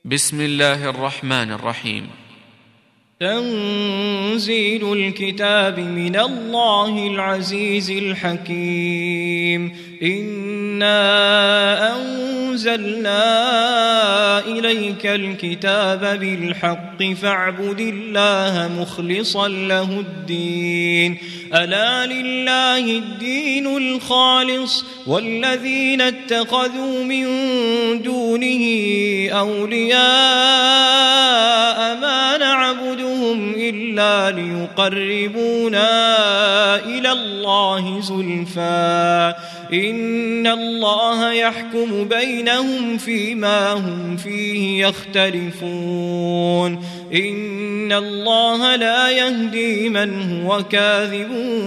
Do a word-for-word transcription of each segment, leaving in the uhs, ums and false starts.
بسم الله الرحمن الرحيم. تنزيل الكتاب من الله العزيز الحكيم. إنا أنزلنا إليك الكتاب بالحق فاعبد الله مخلصا له الدين. ألا لله الدين الخالص والذين اتخذوا من دونه أولياء ما نعبدهم إلا ليقربونا إلى الله زلفى إن الله يحكم بينهم فيما هم فيه يختلفون. إن الله لا يهدي من هو كاذب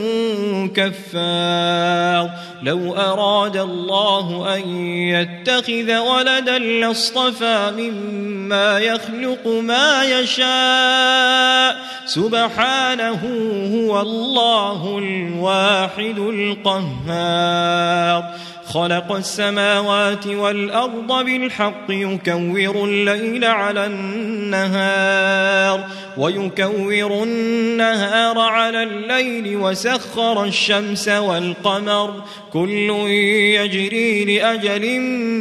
كفار. لو أراد الله أن يتخذ ولدا لاصطفى مما يخلق ما يشاء سبحانه هو الله الواحد القهار. خلق السماوات والأرض بالحق يكور الليل على النهار ويكور النهار على الليل وسخر الشمس والقمر كل يجري لأجل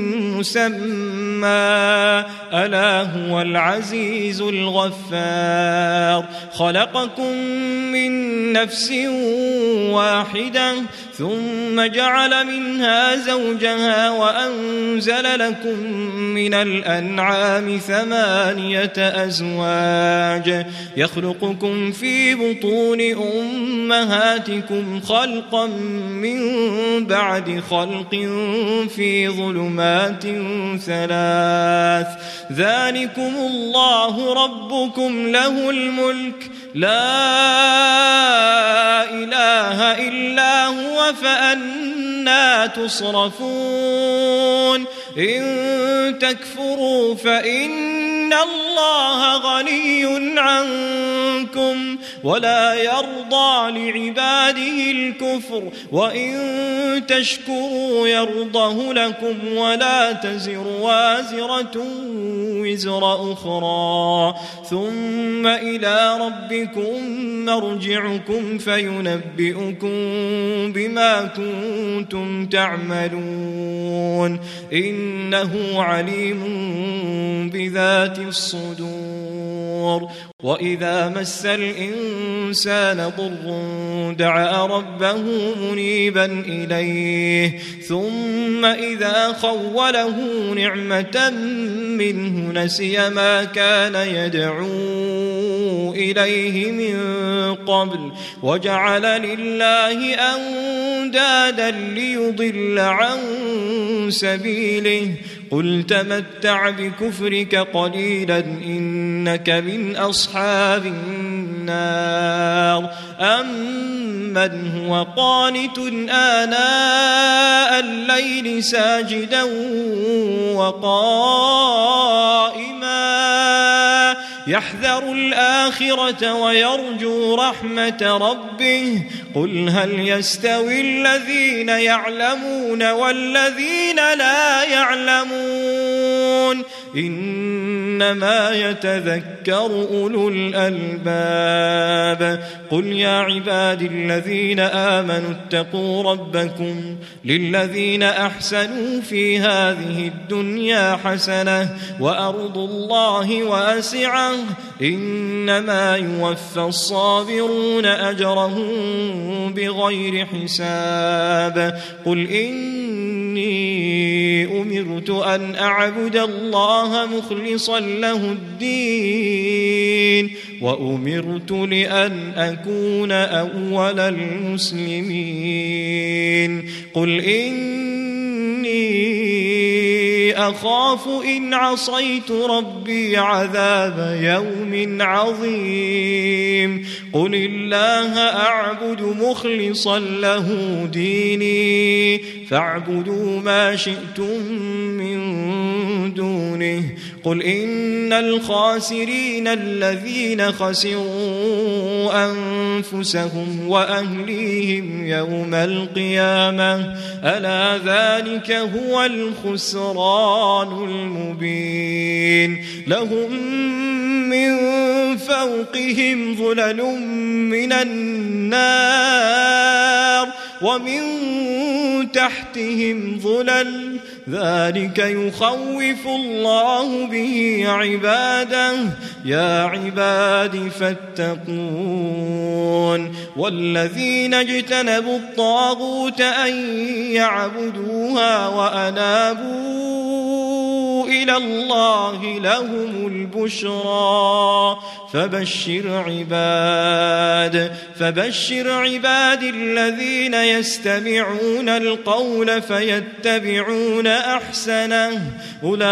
مسمى ألا هو العزيز الغفار. خلقكم من نفس واحدة ثم جعل منها زوجها وأنزل لكم من الأنعام ثمانية أزواج يخلقكم في بطون أمهاتكم خلقا من بعد خلق في ظلمات ثلاث ذلكم الله ربكم له الملك لا إله إلا هو فأنى تصرفون. إن تكفروا فإن الله غني عنكم ولا يرضى لعباده الكفر وإن تشكروا يرضه لكم ولا تزر وازرة وزر أخرى ثم إلى ربكم مرجعكم فينبئكم بما كنتم تعملون إنه عليم بذات الصدور. وإذا مس الإنسان ضر دعا ربه منيبا إليه ثم إذا خوله نعمة منه نسي ما كان يدعو إليه من قبل وجعل لله أندادا ليضل عن سبيله. قل تمتع بكفرك قليلا إنك من أصحاب النار. أمن هو قانت آناء الليل ساجدا وقائما يحذر الآخرة ويرجو رحمة ربه. قل هل يستوي الذين يعلمون والذين لا يعلمون إنما يتذكر أولو الألباب. قل يا عبادي الذين آمنوا اتقوا ربكم للذين أحسنوا في هذه الدنيا حسنة وأرض الله واسعة إنما يوفى الصابرون أجرهم بغير حساب. قل إني أمرت أن أعبد الله مخلصا له الدين وأمرت لأن أكون أول المسلمين. قل إني أخاف إن عصيت ربي عذاب يوم عظيم. قل الله أعبد مخلصا له ديني فاعبدوا ما شئتم من دونه. قل إن الخاسرين الذين خسروا أنفسهم وأهليهم يوم القيامة ألا ذلك هو الخسران الفرقان المبين لهم من فوقهم ظلل من النار ومن تحتهم ظلل ذلك يخوف الله به عباده يا عباد فاتقون والذين اجتنبوا الطاغوت أن يعبدوها وأنابوا إلى الله لهم البشرى فبشر عباد فبشر عباد الذين يستمعون القول فيتبعون أحسنه أولئك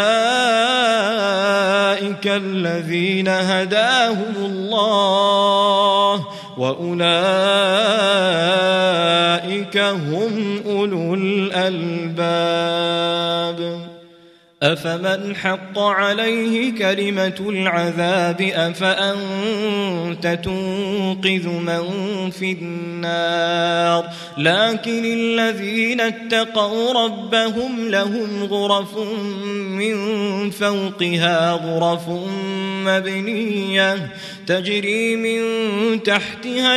الذين هداهم الله وأولئك هم أولو الألباب أفمن حق عليه كلمة العذاب أفأنت تنقذ من في النار لكن الذين اتقوا ربهم لهم غرف من فوقها غرف مبنية تجري من تحتها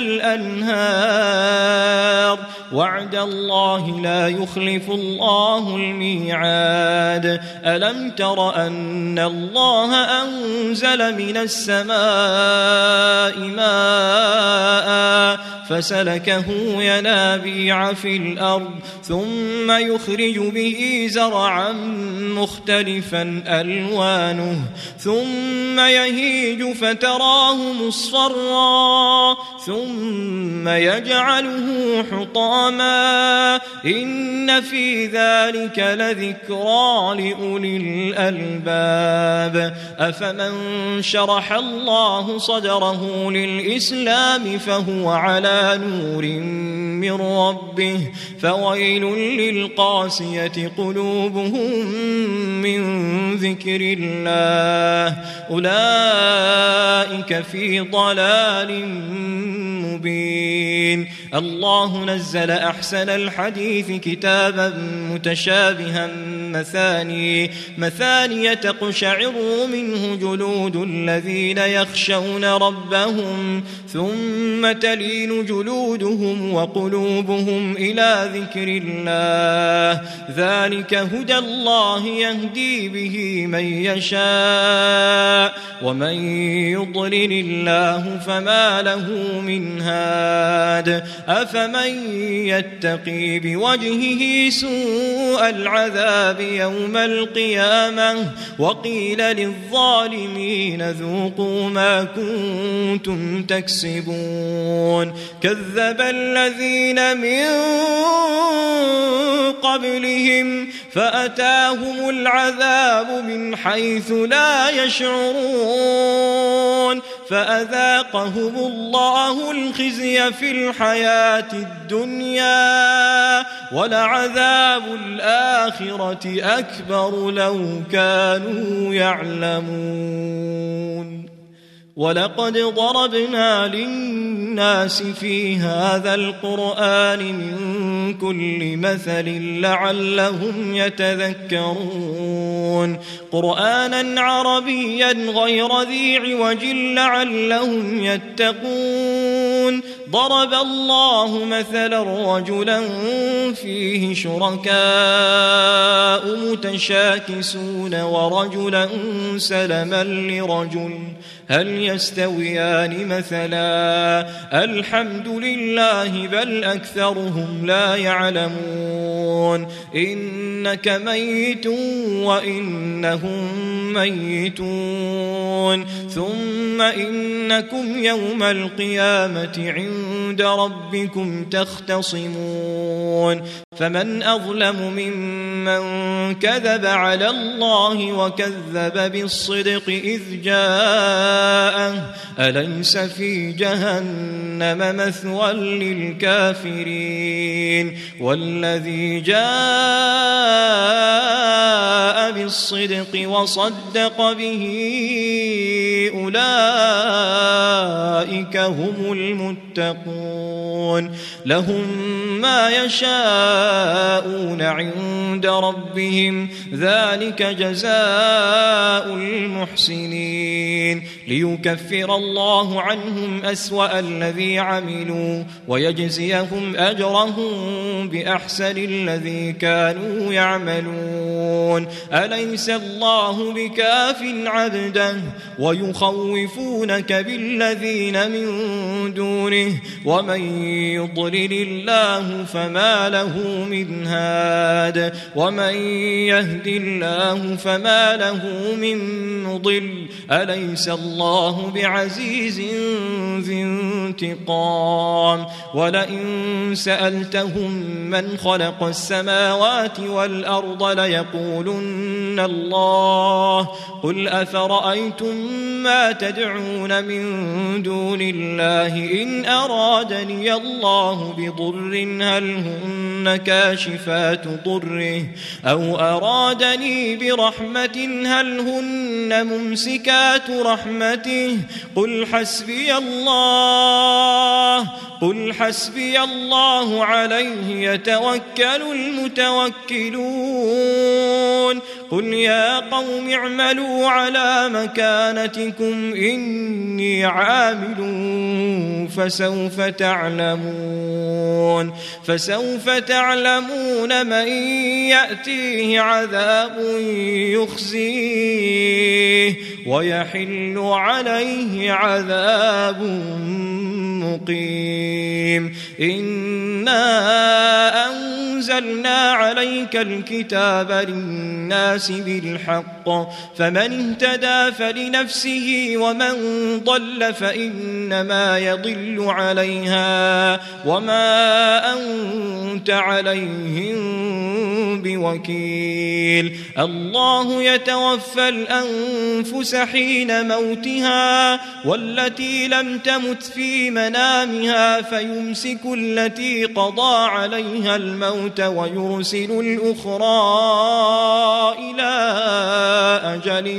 الأنهار وعد الله لا يخلف الله الميعاد ألم تر أن الله أنزل من السماء ماء فسلكه ينابيع في الأرض ثم يخرج به زرعا مختلفا ألوانه ثم يهيج فتراه مصفرا ثم يجعله حطاما إن في ذلك لذكرى لأولي الألباب أفمن شرح الله صدره للإسلام فهو على نور من ربه فويل للقاسية قلوبهم من ذكر الله أولئك في ضلال مبين الله نزل أحسن الحديث كتابا متشابها مثاني مثاني تقشعر منه جلود الذين يخشون ربهم ثم تلين جلودهم وقلوبهم إلى ذكر الله ذلك هدى الله يهدي به من يشاء ومن يضلل الله فما له من هاد أفمن يتقي بوجهه سوء العذاب يوم القيامة وقيل للظالمين ذوقوا ما كنتم تكسبون كذب الذين من قبلهم فأتاهم العذاب من حيث لا يشعرون فأذاقهم الله الخزي في الحياة الدنيا ولعذاب الآخرة أكبر لو كانوا يعلمون ولقد ضربنا للناس في هذا القرآن من كل مثل لعلهم يتذكرون قرآنا عربيا غير ذي عوج لعلهم يتقون ضرب الله مثلا رجلا فيه شركاء متشاكسون ورجلا سلما لرجل هل يستويان مثلا الحمد لله بل أكثرهم لا يعلمون إنك ميت وإنهم ميتون ثم إنكم يوم القيامة عند ربكم تختصمون فمن أظلم ممن كذب على الله وكذب بالصدق إذ جاءه أليس في جهنم مثوى للكافرين والذي جاء بالصدق وصدق به أولئك هم المتقون المتقون لهم ما يشاءون عند ربهم ذلك جزاء المحسنين ليكفر الله عنهم أسوأ الذي عملوا ويجزيهم أجرهم بأحسن الذي كانوا يعملون أليس الله بكاف عبده ويخوفونك بالذين من دونه ومن يضلل الله فما له من هاد ومن يهد الله فما له من مضل أليس الله بعزيز ذي انتقام ولئن سألتهم من خلق السماوات والأرض ليقولن الله قل أفرأيتم ما تدعون من دون الله إن أرادني الله بضر هل هن كاشفات ضره أو أرادني برحمة هل هن ممسكات رحمته قل حسبي الله قل حسبي الله عليه يتوكل المتوكلون قل يا قوم اعملوا على مكانتكم إني عامل فسوف تعلمون فسوف تعلمون من يأتيه عذاب يخزيه ويحل عليه عذاب مقيم إنا أنزلنا عليك الكتاب للناس بالحق فمن اهتدى فلنفسه ومن ضل فإنما يضل عليها وما أنت عليهم بوكيل الله يتوفى الأنفس حين موتها والتي لم تمت في منامها فيمسك التي قضى عليها الموت ويرسل الأخرى إلى أجل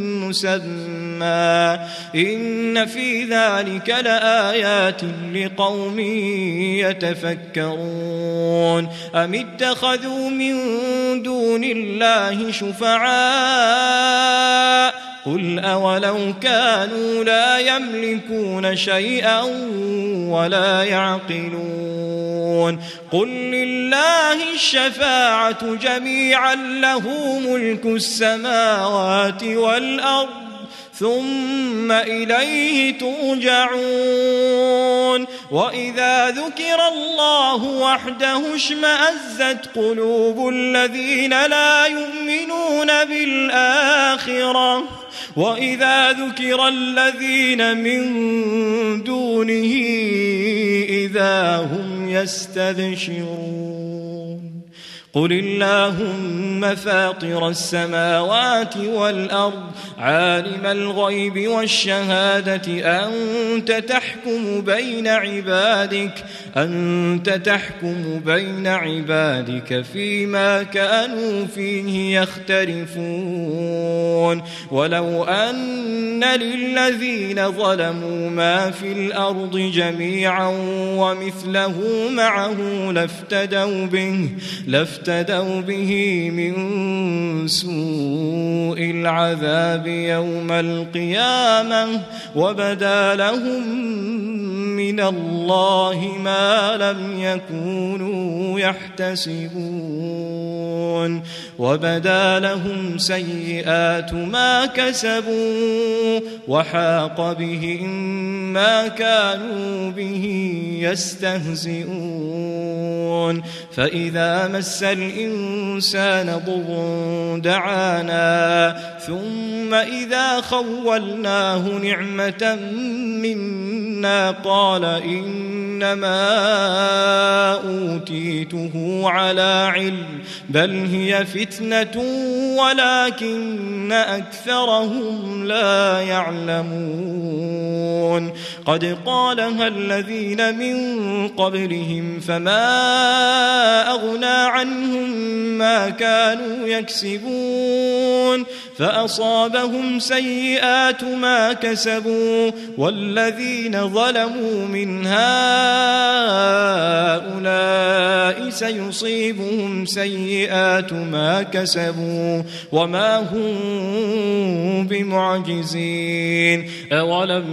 مسمى إن في ذلك لآيات لقوم يتفكرون أم اتخذوا من دون الله شفعاء قل أولو كانوا لا يملكون شيئا ولا يعقلون قل لله الشفاعة جميعا له ملك السماوات والأرض ثم إليه ترجعون وإذا ذكر الله وحده اشمأزت قلوب الذين لا يؤمنون بالآخرة وإذا ذكر الذين من دونه إذا هم يستبشرون قل اللهم فاطر السماوات والأرض عالم الغيب والشهادة أنت تحكم بين عبادك أنت تحكم بين عبادك فيما كانوا فيه يختلفون ولو أن للذين ظلموا ما في الأرض جميعا ومثله معه لافتدوا به لافتدوا به من سوء العذاب يوم القيامة وبدا لهم من الله ما لم يكونوا يحتسبون وبدا لهم سيئات ما كسبوا وحاق بهم ما كانوا به يستهزئون فإذا مس الإنسان ضر دعانا ثم إذا خولناه نعمة منا قال إن إنما أوتيته على علم بل هي فتنة ولكن أكثرهم لا يعلمون قد قالها الذين من قبلهم فما أغنى عنهم ما كانوا يكسبون فأصابهم سيئات ما كسبوا والذين ظلموا من هؤلاء سيصيبهم سيئات ما كسبوا وما هم بمعجزين أولم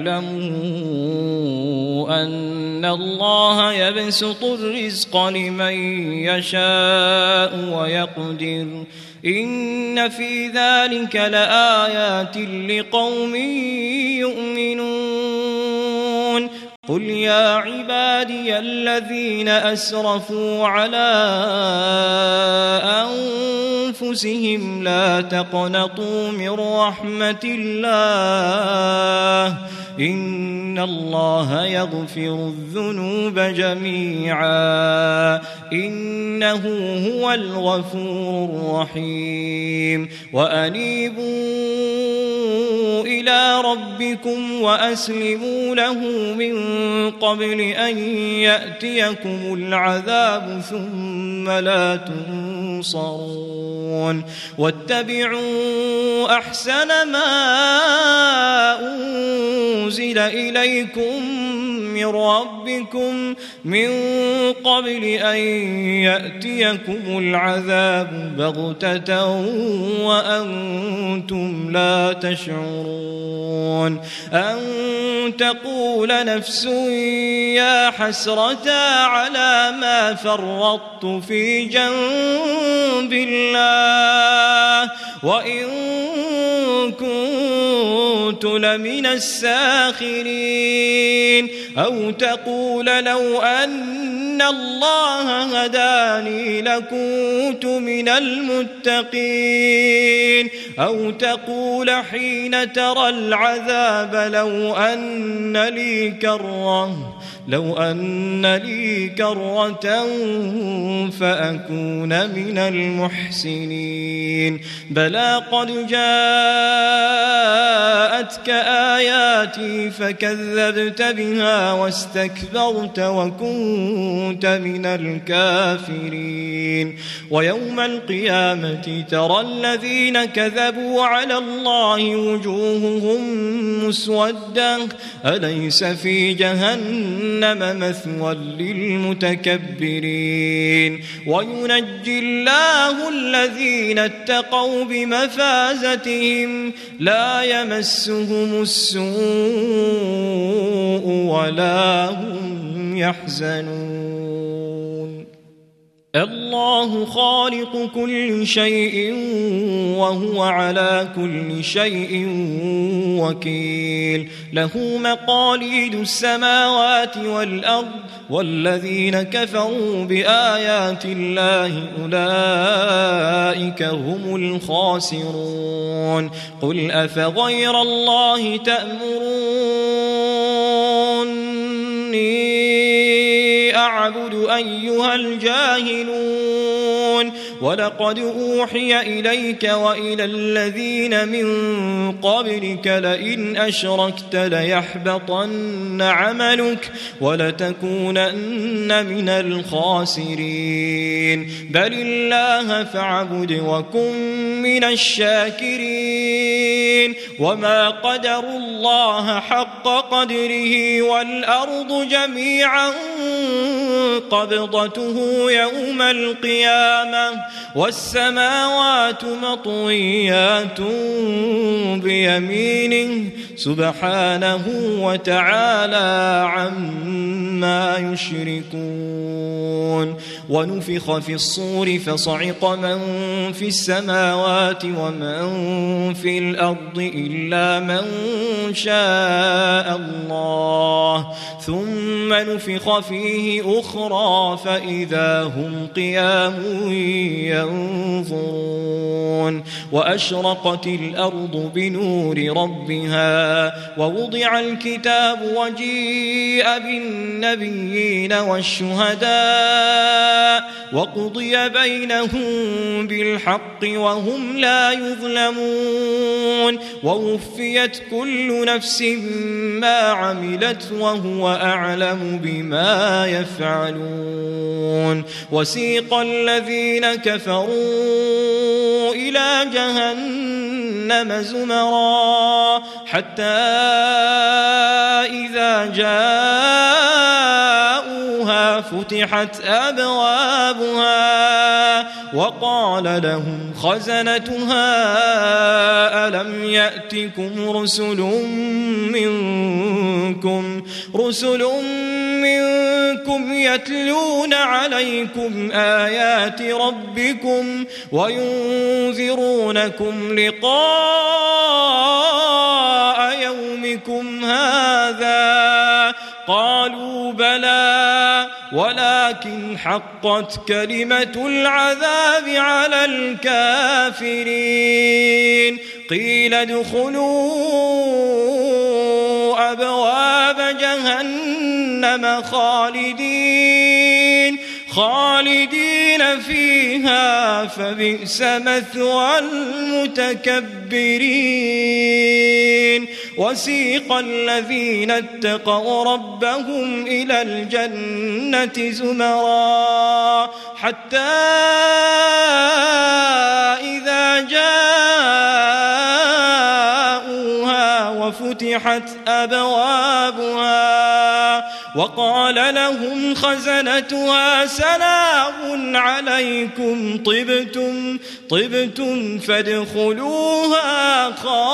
يعلموا أن الله يبسط الرزق لمن يشاء ويقدر إن في ذلك لآيات لقوم يؤمنون قل يا عبادي الذين أسرفوا على أنفسهم لا تقنطوا من رحمة الله إن الله يغفر الذنوب جميعا إنه هو الغفور الرحيم وأنيبوا إلى ربكم وأسلموا له من قبل أن يأتيكم العذاب ثم لا تنصرون واتبعوا أحسن ما أنزل إليكم من ربكم من قبل أن يأتيكم العذاب بغتة وأنتم لا تشعرون أن تقول نفس يا حسرة على ما فرطت في جنب الله وإن كنت لمن الساخرين أو تقول لو أن الله هداني لكنت من المتقين أو تقول حين ترى العذاب لو أن لي كرة لو أن لي كرة فأكون من المحسنين بلى قد جاءتك آياتي فكذبت بها واستكبرت وكنت من الكافرين ويوم القيامة ترى الذين كذبوا على الله وجوههم مسودة أليس في جهنم مثوى للمتكبرين وينجي الله الذين اتقوا بمفازتهم لا يمسهم السوء ولا هم يحزنون الله خالق كل شيء وهو على كل شيء وكيل له مقاليد السماوات والأرض والذين كفروا بآيات الله أولئك هم الخاسرون قل أفغير الله تأمروني أعبد أيها الجاهلون ولقد أوحي إليك وإلى الذين من قبلك لئن أشركت ليحبطن عملك ولتكونن من الخاسرين بل الله فاعبد وكن من الشاكرين وما قدروا الله حق قدره والأرض جميعا قبضته يوم القيامة والسماوات مطويات بيمينه سبحانه وتعالى عما يشركون ونفخ في الصور فصعق من في السماوات ومن في الأرض إلا من شاء الله ثم نفخ فيه أخرى أخرى فإذا هم قيام ينظرون وأشرقت الأرض بنور ربها ووضع الكتاب وجيء بالنبيين والشهداء وقضي بينهم بالحق وهم لا يظلمون ووفيت كل نفس ما عملت وهو أعلم بما يفعلون وسيق الذين كفروا إلى جهنم زمرا حتى إذا جاءوها فتحت أبوابها وقال لهم خزنتها ألم يأتكم رسل منكم رسل منكم يتلون عليكم آيات ربكم وينذرونكم لقاء يومكم هذا قالوا بلى ولكن حقت كلمة العذاب على الكافرين قيل ادخلوا أبواب جهنم خالدين خالدين فيها فبئس مثوى المتكبرين وسيق الذين اتقوا ربهم إلى الجنة زمرا حتى إذا جاءوها وفتحت أبوابها وقال لهم خزنتها سلام عليكم طبتم طبتم فادخلوها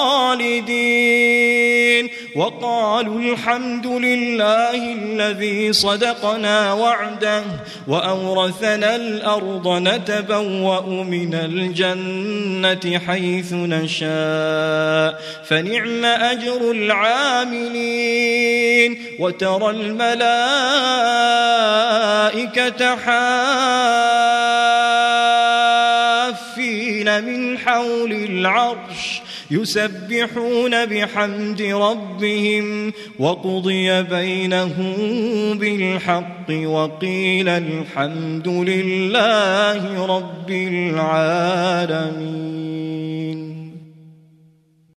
خالدين وقالوا الحمد لله الذي صدقنا وعده وأورثنا الأرض نتبوأ من الجنة حيث نشاء فنعم أجر العاملين وترى الملائكة حافين من حول العرش يسبحون بحمد ربهم وقضي بينهم بالحق وقيل الحمد لله رب العالمين.